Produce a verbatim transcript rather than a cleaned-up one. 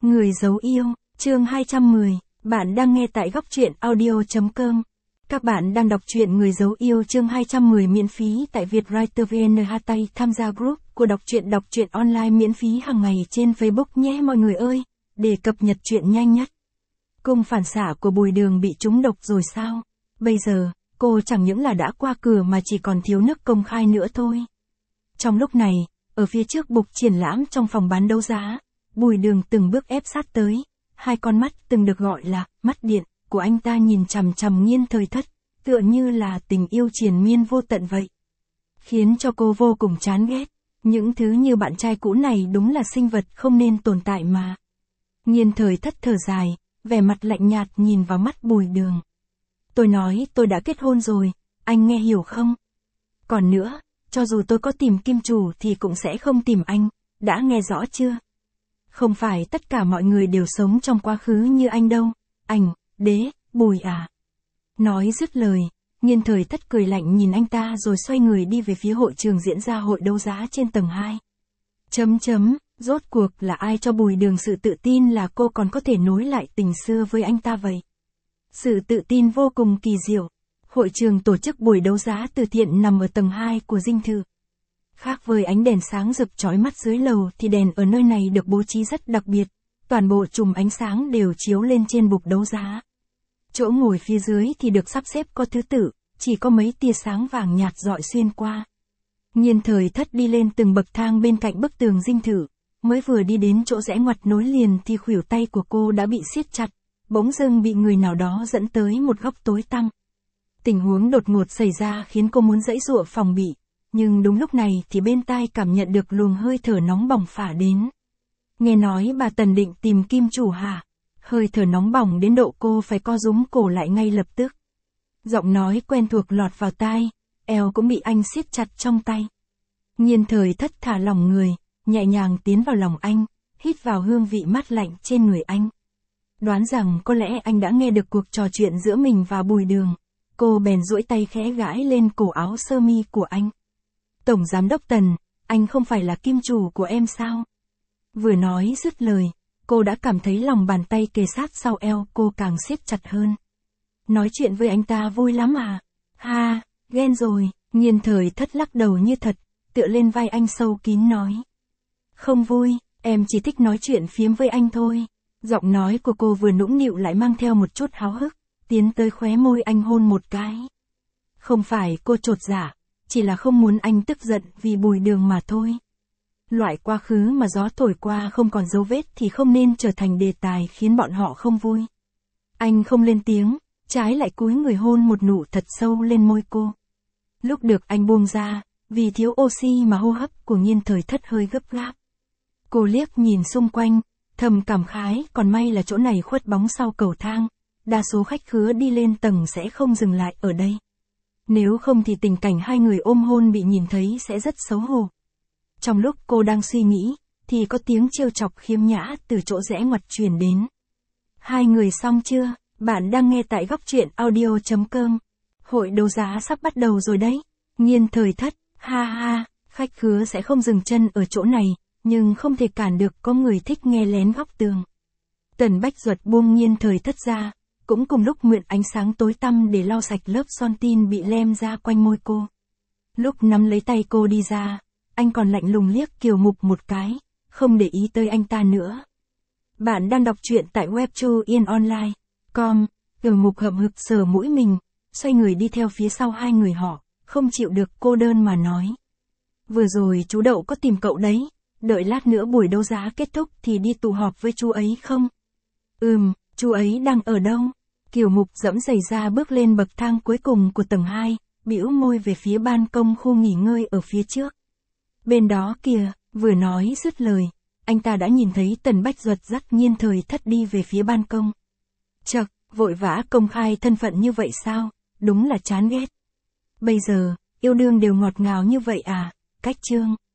Người giấu yêu, chương hai trăm mười, bạn đang nghe tại góc truyện audio chấm com. Các bạn đang đọc truyện Người giấu yêu chương hai trăm mười miễn phí tại Vietwriter vê en Hattay, tham gia group của đọc truyện đọc truyện online miễn phí hàng ngày trên Facebook nhé mọi người ơi, để cập nhật truyện nhanh nhất. Cung phản xạ của Bùi Đường bị trúng độc rồi sao? Bây giờ, cô chẳng những là đã qua cửa mà chỉ còn thiếu nước công khai nữa thôi. Trong lúc này, ở phía trước bục triển lãm trong phòng bán đấu giá, Bùi Đường từng bước ép sát tới, hai con mắt từng được gọi là mắt điện của anh ta nhìn chằm chằm Nghiên Thời Thất, tựa như là tình yêu triền miên vô tận vậy. Khiến cho cô vô cùng chán ghét, những thứ như bạn trai cũ này đúng là sinh vật không nên tồn tại mà. Nghiên Thời Thất thở dài, vẻ mặt lạnh nhạt nhìn vào mắt Bùi Đường. Tôi nói tôi đã kết hôn rồi, anh nghe hiểu không? Còn nữa, cho dù tôi có tìm kim chủ thì cũng sẽ không tìm anh, đã nghe rõ chưa? Không phải tất cả mọi người đều sống trong quá khứ như anh đâu, anh, đế, Bùi à. Nói dứt lời, Nghiên Thời Thất cười lạnh nhìn anh ta rồi xoay người đi về phía hội trường diễn ra hội đấu giá trên tầng hai. Chấm chấm, rốt cuộc là ai cho Bùi Đường sự tự tin là cô còn có thể nối lại tình xưa với anh ta vậy? Sự tự tin vô cùng kỳ diệu. Hội trường tổ chức buổi đấu giá từ thiện nằm ở tầng hai của dinh thự. Khác với ánh đèn sáng rực chói mắt dưới lầu thì đèn ở nơi này được bố trí rất đặc biệt, toàn bộ chùm ánh sáng đều chiếu lên trên bục đấu giá. Chỗ ngồi phía dưới thì được sắp xếp có thứ tự, chỉ có mấy tia sáng vàng nhạt rọi xuyên qua. Nghiên Thời Thất đi lên từng bậc thang bên cạnh bức tường dinh thự, mới vừa đi đến chỗ rẽ ngoặt nối liền thì khuỷu tay của cô đã bị siết chặt, bỗng dưng bị người nào đó dẫn tới một góc tối tăm. Tình huống đột ngột xảy ra khiến cô muốn giãy giụa phòng bị, nhưng đúng lúc này thì bên tai cảm nhận được luồng hơi thở nóng bỏng phả đến. Nghe nói bà Tần định tìm kim chủ hả? Hơi thở nóng bỏng đến độ cô phải co rúm cổ lại ngay lập tức. Giọng nói quen thuộc lọt vào tai, eo cũng bị anh siết chặt trong tay. Nghiên Thời Thất thả lỏng người, nhẹ nhàng tiến vào lòng anh, hít vào hương vị mát lạnh trên người anh. Đoán rằng có lẽ anh đã nghe được cuộc trò chuyện giữa mình và Bùi Đường. Cô bèn duỗi tay khẽ gãi lên cổ áo sơ mi của anh. Tổng giám đốc Tần, anh không phải là kim chủ của em sao? Vừa nói dứt lời, cô đã cảm thấy lòng bàn tay kề sát sau eo cô càng siết chặt hơn. Nói chuyện với anh ta vui lắm à? Ha, ghen rồi, Nghiên Thời Thất lắc đầu như thật, tựa lên vai anh sâu kín nói. Không vui, em chỉ thích nói chuyện phiếm với anh thôi. Giọng nói của cô vừa nũng nịu lại mang theo một chút háo hức, tiến tới khóe môi anh hôn một cái. Không phải cô chột dạ, chỉ là không muốn anh tức giận vì Bùi Đường mà thôi. Loại quá khứ mà gió thổi qua không còn dấu vết thì không nên trở thành đề tài khiến bọn họ không vui. Anh không lên tiếng, trái lại cúi người hôn một nụ thật sâu lên môi cô. Lúc được anh buông ra, vì thiếu oxy mà hô hấp của Nghiên Thời Thất hơi gấp gáp. Cô liếc nhìn xung quanh, thầm cảm khái, còn may là chỗ này khuất bóng sau cầu thang, đa số khách khứa đi lên tầng sẽ không dừng lại ở đây. Nếu không thì tình cảnh hai người ôm hôn bị nhìn thấy sẽ rất xấu hổ. Trong lúc cô đang suy nghĩ, thì có tiếng trêu chọc khiếm nhã từ chỗ rẽ ngoặt truyền đến. Hai người xong chưa? Bạn đang nghe tại góc truyện audio chấm com. Hội đấu giá sắp bắt đầu rồi đấy. Nghiên Thời Thất, ha ha, khách khứa sẽ không dừng chân ở chỗ này, nhưng không thể cản được có người thích nghe lén góc tường. Tần Bách Duật buông Nghiên Thời Thất ra, cũng cùng lúc mượn ánh sáng tối tăm để lau sạch lớp son tin bị lem ra quanh môi cô. Lúc nắm lấy tay cô đi ra, anh còn lạnh lùng liếc Kiều Mục một cái, không để ý tới anh ta nữa. Bạn đang đọc truyện tại web yên online chấm com. Kiều Mục hậm hực sờ mũi mình, xoay người đi theo phía sau hai người họ, không chịu được cô đơn mà nói. Vừa rồi chú Đậu có tìm cậu đấy, đợi lát nữa buổi đấu giá kết thúc thì đi tụ họp với chú ấy không? Ừm, chú ấy đang ở đâu? Kiều Mục dẫm giày ra bước lên bậc thang cuối cùng của tầng hai, bĩu môi về phía ban công khu nghỉ ngơi ở phía trước. Bên đó kìa, vừa nói dứt lời, anh ta đã nhìn thấy Tần Bách Duật dắt Nghiên Thời Thất đi về phía ban công. Chậc, vội vã công khai thân phận như vậy sao? Đúng là chán ghét. Bây giờ, yêu đương đều ngọt ngào như vậy à? Cách chương.